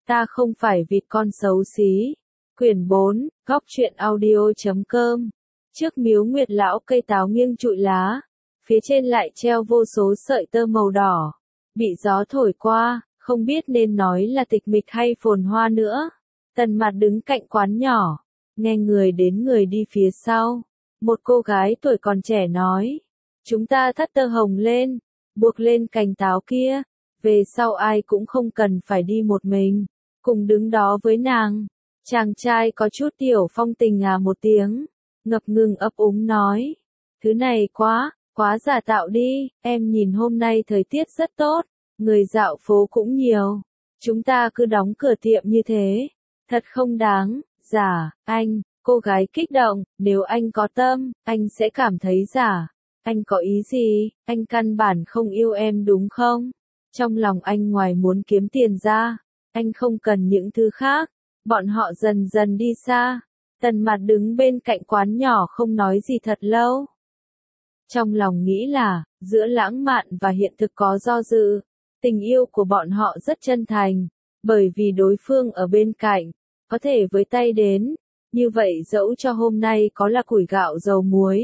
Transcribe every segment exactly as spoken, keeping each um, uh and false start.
Ta không phải vịt con xấu xí. Quyển bốn, góc truyện audio chấm com. Trước miếu Nguyệt lão cây táo nghiêng trụi lá, phía trên lại treo vô số sợi tơ màu đỏ, bị gió thổi qua, không biết nên nói là tịch mịch hay phồn hoa nữa. Tần Mạt đứng cạnh quán nhỏ, nghe người đến người đi phía sau. Một cô gái tuổi còn trẻ nói, chúng ta thắt tơ hồng lên, buộc lên cành táo kia, về sau ai cũng không cần phải đi một mình, cùng đứng đó với nàng. Chàng trai có chút tiểu phong tình à một tiếng, ngập ngừng ấp úng nói, thứ này quá, quá giả tạo đi, em nhìn hôm nay thời tiết rất tốt, người dạo phố cũng nhiều, chúng ta cứ đóng cửa tiệm như thế, thật không đáng, giả, anh, cô gái kích động, nếu anh có tâm, anh sẽ cảm thấy giả, anh có ý gì, anh căn bản không yêu em đúng không? Trong lòng anh ngoài muốn kiếm tiền ra, anh không cần những thứ khác. Bọn họ dần dần đi xa, Tần Mạt đứng bên cạnh quán nhỏ không nói gì thật lâu. Trong lòng nghĩ là, giữa lãng mạn và hiện thực có do dự, tình yêu của bọn họ rất chân thành, bởi vì đối phương ở bên cạnh, có thể với tay đến, như vậy dẫu cho hôm nay có là củi gạo dầu muối.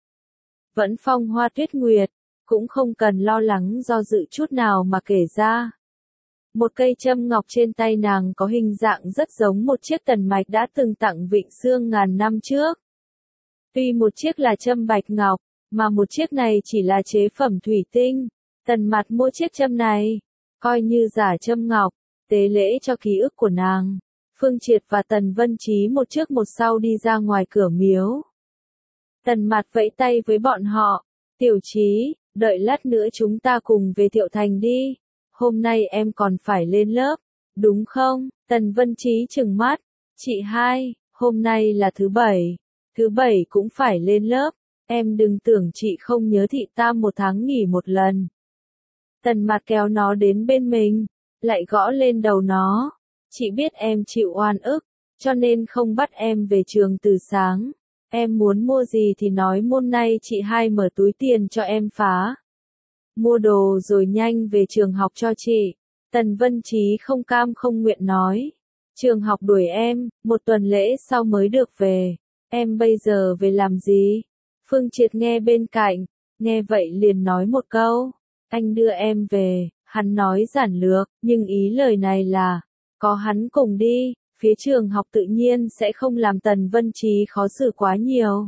Vẫn phong hoa tuyết nguyệt, cũng không cần lo lắng do dự chút nào mà kể ra. Một cây châm ngọc trên tay nàng có hình dạng rất giống một chiếc tần mạch đã từng tặng Vịnh Sương ngàn năm trước. Tuy một chiếc là châm bạch ngọc, mà một chiếc này chỉ là chế phẩm thủy tinh, Tần Mạt mua chiếc châm này, coi như giả châm ngọc, tế lễ cho ký ức của nàng. Phương Triệt và Tần Vân Chí một trước một sau đi ra ngoài cửa miếu. Tần Mạt vẫy tay với bọn họ, Tiểu Chí, đợi lát nữa chúng ta cùng về Thiệu Thành đi. Hôm nay em còn phải lên lớp, đúng không? Tần Vân Chí trừng mắt, chị hai, hôm nay là thứ bảy, thứ bảy cũng phải lên lớp, em đừng tưởng chị không nhớ thị tam một tháng nghỉ một lần. Tần Mạt kéo nó đến bên mình, lại gõ lên đầu nó, chị biết em chịu oan ức, cho nên không bắt em về trường từ sáng, em muốn mua gì thì nói hôm nay chị hai mở túi tiền cho em phá. Mua đồ rồi nhanh về trường học cho chị. Tần Vân Chí không cam không nguyện nói. Trường học đuổi em, một tuần lễ sau mới được về. Em bây giờ về làm gì? Phương Triệt nghe bên cạnh, nghe vậy liền nói một câu. Anh đưa em về, hắn nói giản lược, nhưng ý lời này là, có hắn cùng đi, phía trường học tự nhiên sẽ không làm Tần Vân Chí khó xử quá nhiều.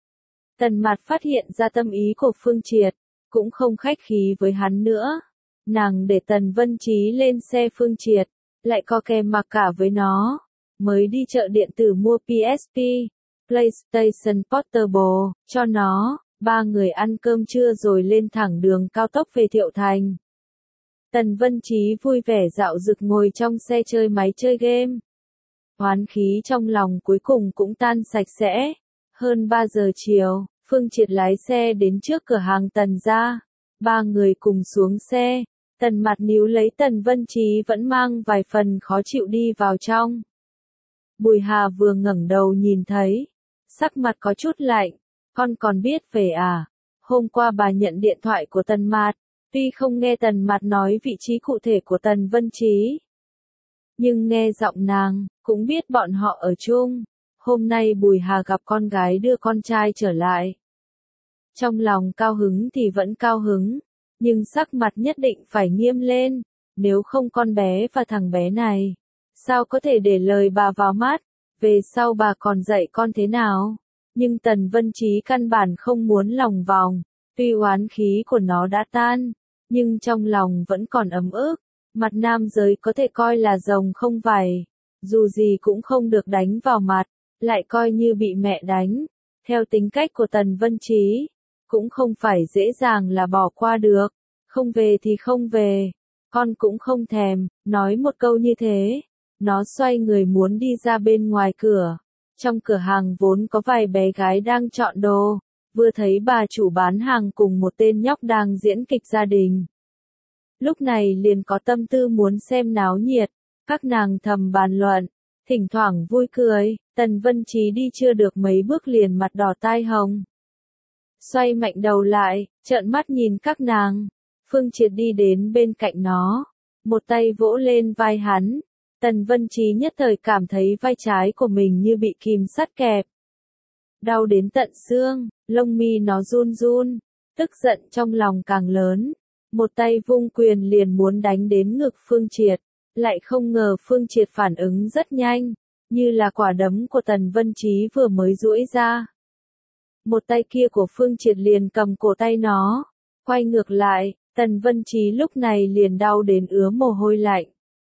Tần Mạt phát hiện ra tâm ý của Phương Triệt. Cũng không khách khí với hắn nữa. Nàng để Tần Vân Chí lên xe Phương Triệt, lại co kè mặc cả với nó. Mới đi chợ điện tử mua pê ét pê, PlayStation Portable, cho nó. Ba người ăn cơm trưa rồi lên thẳng đường cao tốc về Thiệu Thành. Tần Vân Chí vui vẻ dạo dực ngồi trong xe chơi máy chơi game. Oán khí trong lòng cuối cùng cũng tan sạch sẽ. Hơn ba giờ chiều. Phương Triệt lái xe đến trước cửa hàng Tần gia, ba người cùng xuống xe, Tần Mạt níu lấy Tần Vân Chí vẫn mang vài phần khó chịu đi vào trong. Bùi Hà vừa ngẩng đầu nhìn thấy, sắc mặt có chút lạnh, con còn biết về à, hôm qua bà nhận điện thoại của Tần Mạt, tuy không nghe Tần Mạt nói vị trí cụ thể của Tần Vân Chí, nhưng nghe giọng nàng, cũng biết bọn họ ở chung. Hôm nay Bùi Hà gặp con gái đưa con trai trở lại. Trong lòng cao hứng thì vẫn cao hứng, nhưng sắc mặt nhất định phải nghiêm lên, nếu không con bé và thằng bé này, sao có thể để lời bà vào mắt, về sau bà còn dạy con thế nào? Nhưng Tần Vân Chí căn bản không muốn lòng vòng, tuy oán khí của nó đã tan, nhưng trong lòng vẫn còn ấm ức, mặt nam giới có thể coi là rồng không vảy, dù gì cũng không được đánh vào mặt. Lại coi như bị mẹ đánh, theo tính cách của Tần Vân Chí, cũng không phải dễ dàng là bỏ qua được, không về thì không về, con cũng không thèm, nói một câu như thế, nó xoay người muốn đi ra bên ngoài cửa, trong cửa hàng vốn có vài bé gái đang chọn đồ, vừa thấy bà chủ bán hàng cùng một tên nhóc đang diễn kịch gia đình. Lúc này liền có tâm tư muốn xem náo nhiệt, các nàng thầm bàn luận. Thỉnh thoảng vui cười, Tần Vân Chí đi chưa được mấy bước liền mặt đỏ tai hồng. Xoay mạnh đầu lại, trợn mắt nhìn các nàng. Phương Triệt đi đến bên cạnh nó, một tay vỗ lên vai hắn, Tần Vân Trí nhất thời cảm thấy vai trái của mình như bị kìm sắt kẹp. Đau đến tận xương, lông mi nó run run, tức giận trong lòng càng lớn. Một tay vung quyền liền muốn đánh đến ngực Phương Triệt, lại không ngờ Phương Triệt phản ứng rất nhanh, như là quả đấm của Tần Vân Trí vừa mới duỗi ra. Một tay kia của Phương Triệt liền cầm cổ tay nó, quay ngược lại, Tần Vân Trí lúc này liền đau đến ứa mồ hôi lạnh.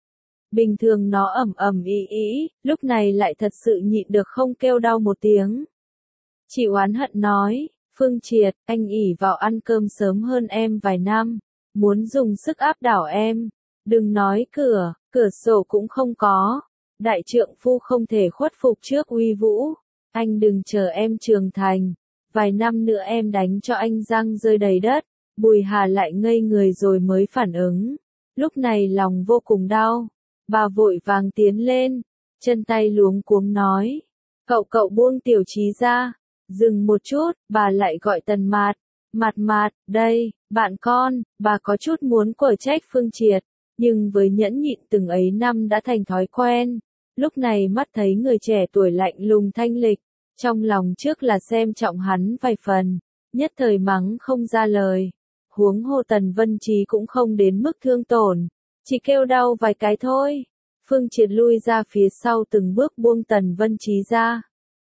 Bình thường nó ầm ầm ĩ ĩ, lúc này lại thật sự nhịn được không kêu đau một tiếng. Chị oán hận nói, Phương Triệt, anh ỷ vào ăn cơm sớm hơn em vài năm, muốn dùng sức áp đảo em, đừng nói cửa, cửa sổ cũng không có, đại trượng phu không thể khuất phục trước uy vũ, anh đừng chờ em trưởng thành, vài năm nữa em đánh cho anh răng rơi đầy đất. Bùi Hà lại ngây người rồi mới phản ứng, lúc này lòng vô cùng đau, bà vội vàng tiến lên, chân tay luống cuống nói, cậu cậu buông Tiểu Trí ra, dừng một chút, bà lại gọi Tần Mạt, Mạt Mạt, đây, bạn con, bà có chút muốn quở trách Phương Triệt, nhưng với nhẫn nhịn từng ấy năm đã thành thói quen, lúc này mắt thấy người trẻ tuổi lạnh lùng thanh lịch, trong lòng trước là xem trọng hắn vài phần, nhất thời mắng không ra lời. Huống hồ Tần Vân Trí cũng không đến mức thương tổn, chỉ kêu đau vài cái thôi. Phương Triệt lui ra phía sau từng bước buông Tần Vân Trí ra.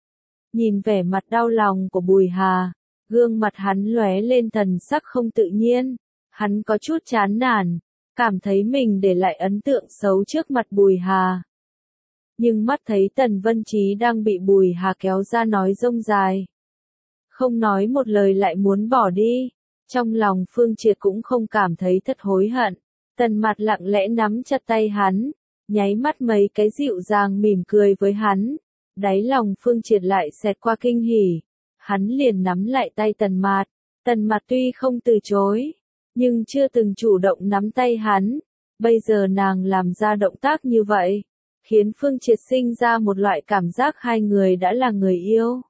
Nhìn vẻ mặt đau lòng của Bùi Hà, gương mặt hắn lóe lên thần sắc không tự nhiên, hắn có chút chán nản, cảm thấy mình để lại ấn tượng xấu trước mặt Bùi Hà. Nhưng mắt thấy Tần Vân Trí đang bị Bùi Hà kéo ra nói rông dài. Không nói một lời lại muốn bỏ đi. Trong lòng Phương Triệt cũng không cảm thấy thật hối hận, Tần Mạt lặng lẽ nắm chặt tay hắn, nháy mắt mấy cái dịu dàng mỉm cười với hắn, đáy lòng Phương Triệt lại xẹt qua kinh hỉ, hắn liền nắm lại tay Tần Mạt, Tần Mạt tuy không từ chối, nhưng chưa từng chủ động nắm tay hắn, bây giờ nàng làm ra động tác như vậy, khiến Phương Triệt sinh ra một loại cảm giác hai người đã là người yêu.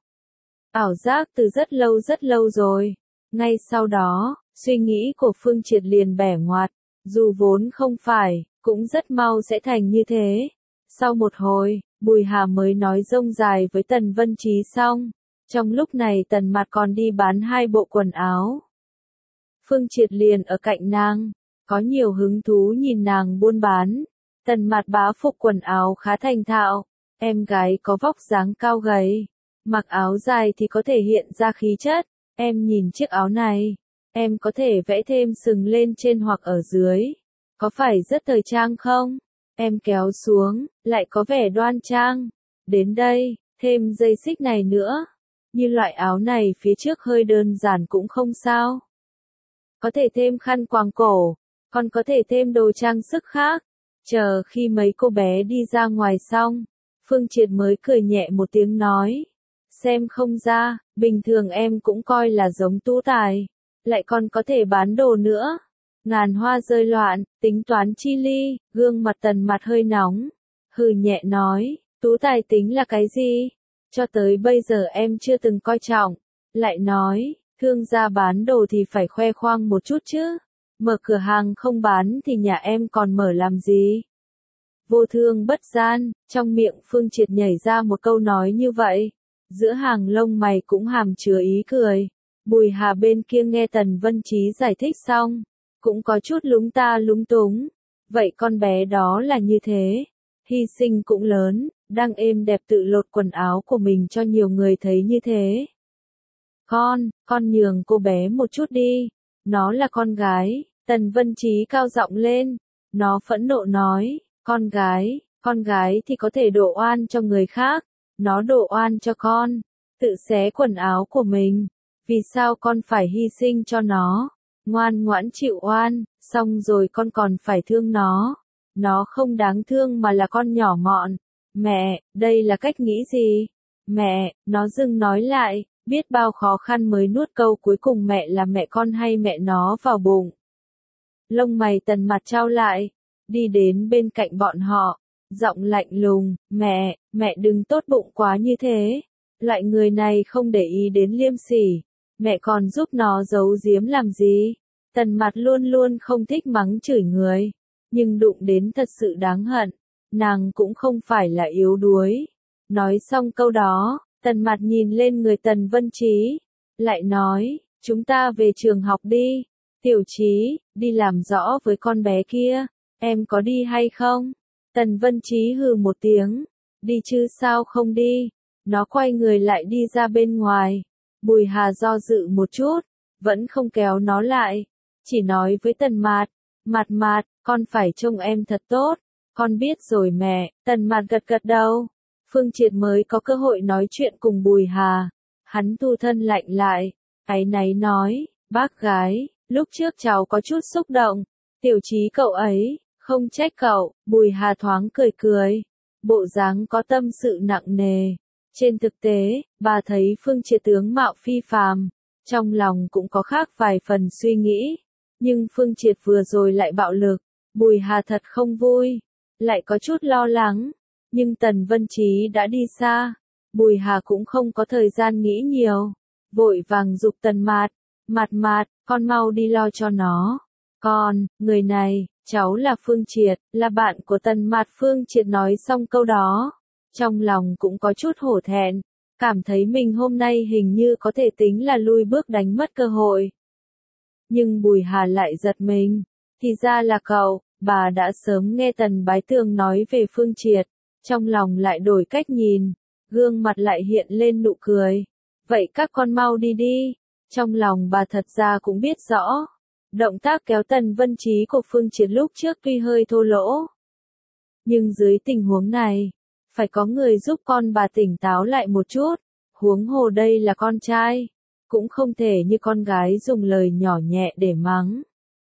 Ảo giác từ rất lâu rất lâu rồi. Ngay sau đó, suy nghĩ của Phương Triệt liền bẻ ngoặt, dù vốn không phải, cũng rất mau sẽ thành như thế. Sau một hồi, Bùi Hà mới nói rông dài với Tần Vân Trí xong, trong lúc này Tần Mạt còn đi bán hai bộ quần áo. Phương Triệt liền ở cạnh nàng, có nhiều hứng thú nhìn nàng buôn bán. Tần Mạt bá phục quần áo khá thành thạo, em gái có vóc dáng cao gầy, mặc áo dài thì có thể hiện ra khí chất. Em nhìn chiếc áo này, em có thể vẽ thêm sừng lên trên hoặc ở dưới. Có phải rất thời trang không? Em kéo xuống, lại có vẻ đoan trang. Đến đây, thêm dây xích này nữa. Như loại áo này phía trước hơi đơn giản cũng không sao. Có thể thêm khăn quàng cổ, còn có thể thêm đồ trang sức khác. Chờ khi mấy cô bé đi ra ngoài xong, Phương Triệt mới cười nhẹ một tiếng nói. Xem không ra, bình thường em cũng coi là giống tú tài, lại còn có thể bán đồ nữa. Ngàn hoa rơi loạn, tính toán chi ly, gương mặt Tần Mạt hơi nóng, hừ nhẹ nói, tú tài tính là cái gì? Cho tới bây giờ em chưa từng coi trọng. Lại nói, thương gia bán đồ thì phải khoe khoang một chút chứ, mở cửa hàng không bán thì nhà em còn mở làm gì? Vô thương bất gian, trong miệng Phương Triệt nhảy ra một câu nói như vậy. Giữa hàng lông mày cũng hàm chứa ý cười. Bùi Hà bên kia nghe Tần Vân Trí giải thích xong, cũng có chút lúng ta lúng túng. Vậy con bé đó là như thế, hy sinh cũng lớn, đang êm đẹp tự lột quần áo của mình cho nhiều người thấy như thế. Con, con nhường cô bé một chút đi, nó là con gái. Tần Vân Trí cao giọng lên, nó phẫn nộ nói, con gái, con gái thì có thể đổ oan cho người khác. Nó đổ oan cho con, tự xé quần áo của mình, vì sao con phải hy sinh cho nó, ngoan ngoãn chịu oan, xong rồi con còn phải thương nó, nó không đáng thương mà là con nhỏ mọn. Mẹ, đây là cách nghĩ gì? Mẹ, nó dừng nói lại, biết bao khó khăn mới nuốt câu cuối cùng mẹ là mẹ con hay mẹ nó vào bụng. Lông mày Tần Mạt trao lại, đi đến bên cạnh bọn họ. Giọng lạnh lùng, mẹ, mẹ đừng tốt bụng quá như thế. Loại người này không để ý đến liêm sỉ. Mẹ còn giúp nó giấu giếm làm gì? Tần Mạt luôn luôn không thích mắng chửi người. Nhưng đụng đến thật sự đáng hận. nàng cũng không phải là yếu đuối. Nói xong câu đó, Tần Mạt nhìn lên người Tần Vân Trí, lại nói, chúng ta về trường học đi. Tiểu Trí, đi làm rõ với con bé kia, em có đi hay không? Tần Vân Trí hừ một tiếng, đi chứ sao không đi. Nó quay người lại đi ra bên ngoài. Bùi Hà do dự một chút, vẫn không kéo nó lại, chỉ nói với Tần Mạt, Mạt Mạt, con phải trông em thật tốt. Con biết rồi mẹ. Tần Mạt gật gật đầu. Phương Triệt mới có cơ hội nói chuyện cùng Bùi Hà. Hắn thu thân lạnh lại, áy náy nói, bác gái, lúc trước cháu có chút xúc động. Tiểu Trí cậu ấy, không trách cậu. Bùi Hà thoáng cười cười, bộ dáng có tâm sự nặng nề. Trên thực tế, bà thấy Phương Triệt tướng mạo phi phàm, trong lòng cũng có khác vài phần suy nghĩ. Nhưng Phương Triệt vừa rồi lại bạo lực, Bùi Hà thật không vui, lại có chút lo lắng. Nhưng Tần Vân Trí đã đi xa, Bùi Hà cũng không có thời gian nghĩ nhiều, vội vàng giục Tần Mạt, Mạt Mạt, con mau đi lo cho nó. Con, người này, cháu là Phương Triệt, là bạn của Tần Mạt. Phương Triệt nói xong câu đó, trong lòng cũng có chút hổ thẹn, cảm thấy mình hôm nay hình như có thể tính là lui bước đánh mất cơ hội. Nhưng Bùi Hà lại giật mình, thì ra là cậu. Bà đã sớm nghe Tần Bái Tường nói về Phương Triệt, trong lòng lại đổi cách nhìn, gương mặt lại hiện lên nụ cười. Vậy các con mau đi đi. Trong lòng bà thật ra cũng biết rõ, động tác kéo Tần Vân Trí của Phương Triệt lúc trước tuy hơi thô lỗ, nhưng dưới tình huống này, phải có người giúp con bà tỉnh táo lại một chút. Huống hồ đây là con trai, cũng không thể như con gái dùng lời nhỏ nhẹ để mắng.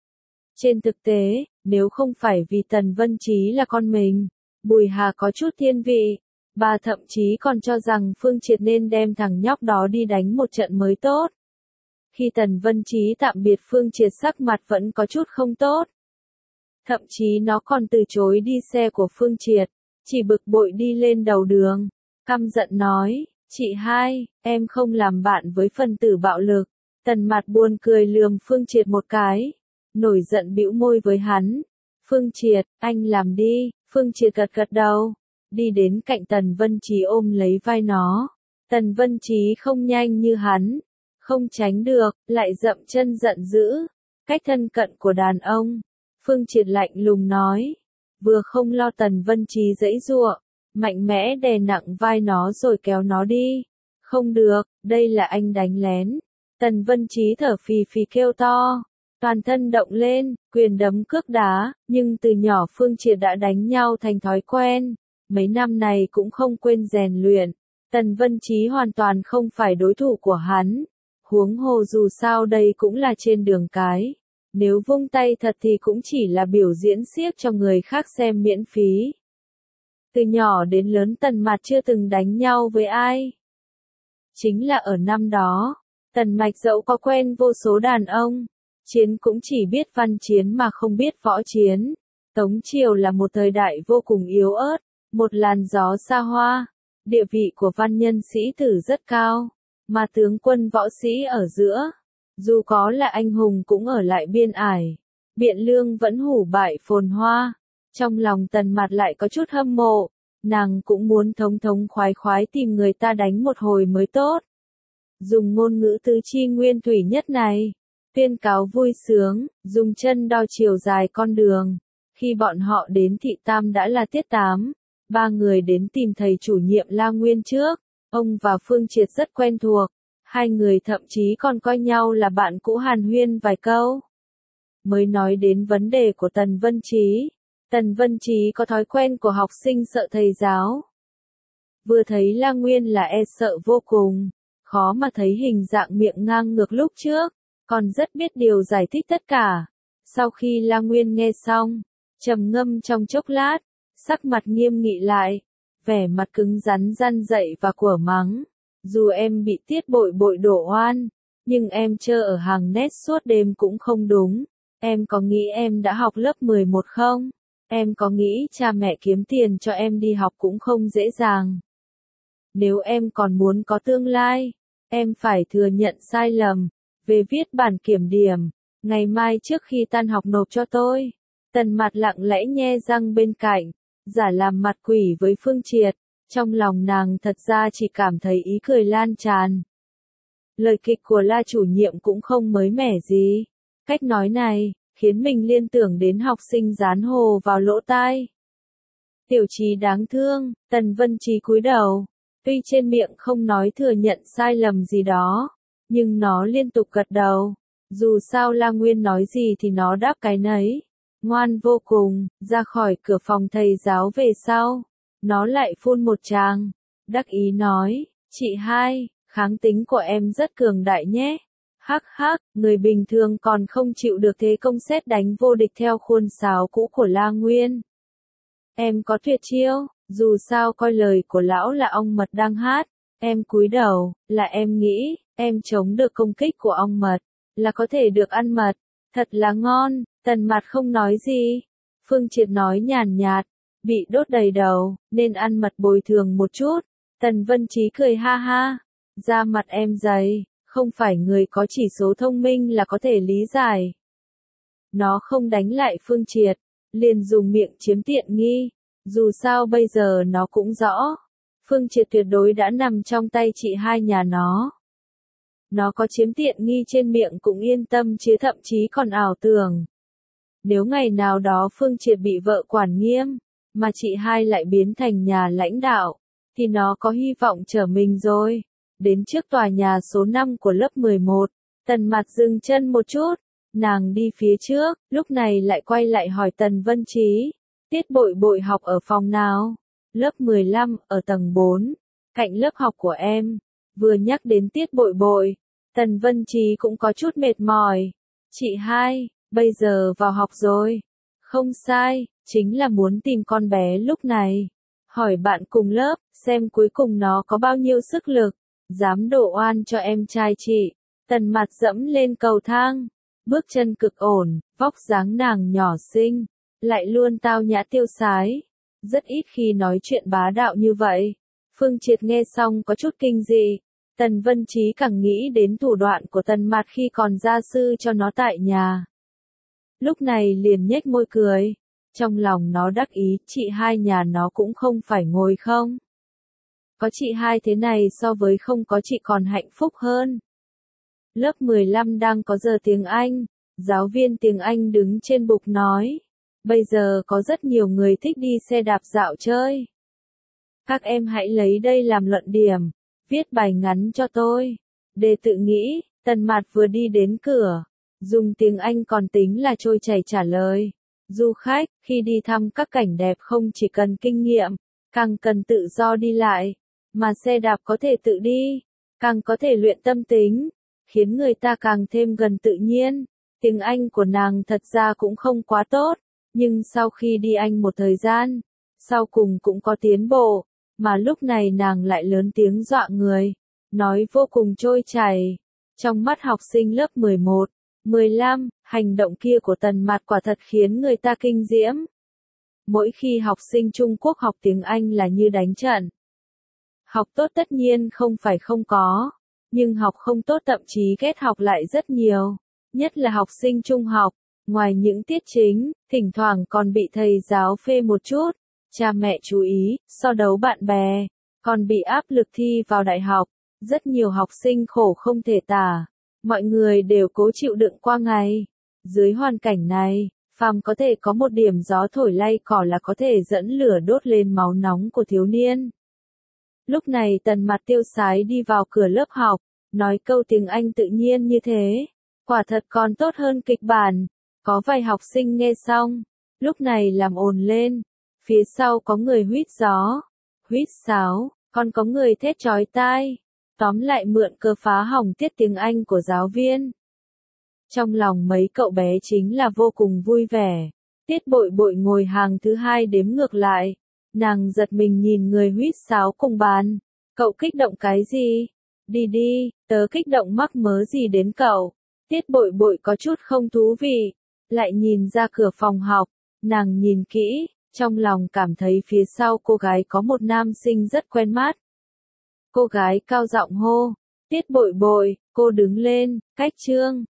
Trên thực tế, nếu không phải vì Tần Vân Trí là con mình, Bùi Hà có chút thiên vị, bà thậm chí còn cho rằng Phương Triệt nên đem thằng nhóc đó đi đánh một trận mới tốt. Khi Tần Vân Trí tạm biệt Phương Triệt, sắc mặt vẫn có chút không tốt. Thậm chí nó còn từ chối đi xe của Phương Triệt, chỉ bực bội đi lên đầu đường, căm giận nói, chị hai, em không làm bạn với phần tử bạo lực. Tần Mạt buồn cười lườm Phương Triệt một cái, nổi giận bĩu môi với hắn. Phương Triệt, anh làm đi. Phương Triệt gật gật đầu, đi đến cạnh Tần Vân Trí ôm lấy vai nó. Tần Vân Trí không nhanh như hắn, không tránh được, lại dậm chân giận dữ. Cách thân cận của đàn ông, Phương Triệt lạnh lùng nói, vừa không lo Tần Vân Trí giãy giụa, mạnh mẽ đè nặng vai nó rồi kéo nó đi. Không được, đây là anh đánh lén. Tần Vân Trí thở phì phì kêu to, toàn thân động lên, quyền đấm cước đá, nhưng từ nhỏ Phương Triệt đã đánh nhau thành thói quen, mấy năm này cũng không quên rèn luyện. Tần Vân Trí hoàn toàn không phải đối thủ của hắn, huống hồ dù sao đây cũng là trên đường cái, nếu vung tay thật thì cũng chỉ là biểu diễn xiếc cho người khác xem miễn phí. Từ nhỏ đến lớn Tần Mạt chưa từng đánh nhau với ai. Chính là ở năm đó, Tần Mạch dẫu có quen vô số đàn ông, chiến cũng chỉ biết văn chiến mà không biết võ chiến. Tống Triều là một thời đại vô cùng yếu ớt, một làn gió xa hoa, địa vị của văn nhân sĩ tử rất cao, mà tướng quân võ sĩ ở giữa, dù có là anh hùng cũng ở lại biên ải. Biện Lương vẫn hủ bại phồn hoa, trong lòng Tần Mạt lại có chút hâm mộ, nàng cũng muốn thống thống khoái khoái tìm người ta đánh một hồi mới tốt. Dùng ngôn ngữ tứ chi nguyên thủy nhất này, tuyên cáo vui sướng, dùng chân đo chiều dài con đường. Khi bọn họ đến thị tam đã là tiết tám, ba người đến tìm thầy chủ nhiệm La Nguyên trước, ông và Phương Triệt rất quen thuộc, hai người thậm chí còn coi nhau là bạn cũ hàn huyên vài câu. Mới nói đến vấn đề của Tần Vân Trí, Tần Vân Trí có thói quen của học sinh sợ thầy giáo. Vừa thấy La Nguyên là e sợ vô cùng, khó mà thấy hình dạng miệng ngang ngược lúc trước, còn rất biết điều giải thích tất cả. Sau khi La Nguyên nghe xong, trầm ngâm trong chốc lát, sắc mặt nghiêm nghị lại, vẻ mặt cứng rắn răn dậy và của mắng. Dù em bị tiết bội bội đổ oan, nhưng em chơ ở hàng nét suốt đêm cũng không đúng. Em có nghĩ em đã học lớp mười một không? Em có nghĩ cha mẹ kiếm tiền cho em đi học cũng không dễ dàng. Nếu em còn muốn có tương lai, em phải thừa nhận sai lầm. Về viết bản kiểm điểm, ngày mai trước khi tan học nộp cho tôi. Tần Mạt lặng lẽ nhe răng bên cạnh, giả làm mặt quỷ với Phương Triệt, trong lòng nàng thật ra chỉ cảm thấy ý cười lan tràn. Lời kịch của La chủ nhiệm cũng không mới mẻ gì, cách nói này, khiến mình liên tưởng đến học sinh dán hồ vào lỗ tai. Tiểu Trí đáng thương, Tần Vân Trí cúi đầu, tuy trên miệng không nói thừa nhận sai lầm gì đó, nhưng nó liên tục gật đầu. Dù sao La Nguyên nói gì thì nó đáp cái nấy. Ngoan vô cùng, ra khỏi cửa phòng thầy giáo về sau. Nó lại phun một tràng. Đắc ý nói, chị hai, kháng tính của em rất cường đại nhé. Hắc hắc, người bình thường còn không chịu được thế công sét đánh vô địch theo khuôn sáo cũ của La Nguyên. Em có tuyệt chiêu, dù sao coi lời của lão là ong mật đang hát. Em cúi đầu, là em nghĩ, em chống được công kích của ong mật, là có thể được ăn mật. Thật là ngon, Tần Mặt không nói gì. Phương Triệt nói nhàn nhạt, bị đốt đầy đầu, nên ăn mật bồi thường một chút. Tần Vân Trí cười ha ha, da mặt em dày, không phải người có chỉ số thông minh là có thể lý giải. Nó không đánh lại Phương Triệt, liền dùng miệng chiếm tiện nghi. Dù sao bây giờ nó cũng rõ, Phương Triệt tuyệt đối đã nằm trong tay chị hai nhà nó. Nó có chiếm tiện nghi trên miệng cũng yên tâm chứ thậm chí còn ảo tưởng. Nếu ngày nào đó Phương Triệt bị vợ quản nghiêm, mà chị hai lại biến thành nhà lãnh đạo, thì nó có hy vọng trở mình rồi. Đến trước tòa nhà số năm của lớp mười một, Tần Mặt dừng chân một chút, nàng đi phía trước, lúc này lại quay lại hỏi Tần Vân Trí, Tiết Bội Bội học ở phòng nào? Lớp mười lăm, ở tầng bốn, cạnh lớp học của em. Vừa nhắc đến Tiết Bội Bội, Tần Vân Trí cũng có chút mệt mỏi. Chị hai, bây giờ vào học rồi. Không sai, chính là muốn tìm con bé lúc này. Hỏi bạn cùng lớp, xem cuối cùng nó có bao nhiêu sức lực. Dám đổ oan cho em trai chị. Tần Mặt dẫm lên cầu thang. Bước chân cực ổn, vóc dáng nàng nhỏ xinh. Lại luôn tao nhã tiêu sái. Rất ít khi nói chuyện bá đạo như vậy. Phương Triệt nghe xong có chút kinh dị. Tần Vân Trí càng nghĩ đến thủ đoạn của Tần Mặt khi còn gia sư cho nó tại nhà. Lúc này liền nhếch môi cười. Trong lòng nó đắc ý, chị hai nhà nó cũng không phải ngồi không. Có chị hai thế này so với không có chị còn hạnh phúc hơn. Lớp mười lăm đang có giờ tiếng Anh. Giáo viên tiếng Anh đứng trên bục nói. Bây giờ có rất nhiều người thích đi xe đạp dạo chơi. Các em hãy lấy đây làm luận điểm. Viết bài ngắn cho tôi. Để tự nghĩ, Tần Mặt vừa đi đến cửa. Dùng tiếng Anh còn tính là trôi chảy trả lời. Du khách, khi đi thăm các cảnh đẹp không chỉ cần kinh nghiệm, càng cần tự do đi lại. Mà xe đạp có thể tự đi, càng có thể luyện tâm tính, khiến người ta càng thêm gần tự nhiên. Tiếng Anh của nàng thật ra cũng không quá tốt, nhưng sau khi đi Anh một thời gian, sau cùng cũng có tiến bộ, mà lúc này nàng lại lớn tiếng dọa người, nói vô cùng trôi chảy. Trong mắt học sinh lớp mười một, mười lăm, hành động kia của Tần Mặt quả thật khiến người ta kinh diễm. Mỗi khi học sinh Trung Quốc học tiếng Anh là như đánh trận. Học tốt tất nhiên không phải không có, nhưng học không tốt thậm chí ghét học lại rất nhiều, nhất là học sinh trung học, ngoài những tiết chính, thỉnh thoảng còn bị thầy giáo phê một chút, cha mẹ chú ý, so đấu bạn bè, còn bị áp lực thi vào đại học, rất nhiều học sinh khổ không thể tả, mọi người đều cố chịu đựng qua ngày. Dưới hoàn cảnh này, phàm có thể có một điểm gió thổi lay cỏ là có thể dẫn lửa đốt lên máu nóng của thiếu niên. Lúc này Tần Mặt tiêu sái đi vào cửa lớp học, nói câu tiếng Anh tự nhiên như thế. Quả thật còn tốt hơn kịch bản. Có vài học sinh nghe xong, lúc này làm ồn lên. Phía sau có người huýt gió, huýt sáo, còn có người thét chói tai. Tóm lại mượn cơ phá hỏng tiết tiếng Anh của giáo viên. Trong lòng mấy cậu bé chính là vô cùng vui vẻ. Tiết Bội Bội ngồi hàng thứ hai đếm ngược lại. Nàng giật mình nhìn người huýt sáo cùng bàn. Cậu kích động cái gì? Đi đi, tớ kích động mắc mớ gì đến cậu? Tiết Bội Bội có chút không thú vị. Lại nhìn ra cửa phòng học. Nàng nhìn kỹ, trong lòng cảm thấy phía sau cô gái có một nam sinh rất quen mắt. Cô gái cao giọng hô. Tiết Bội Bội, cô đứng lên, cách chương.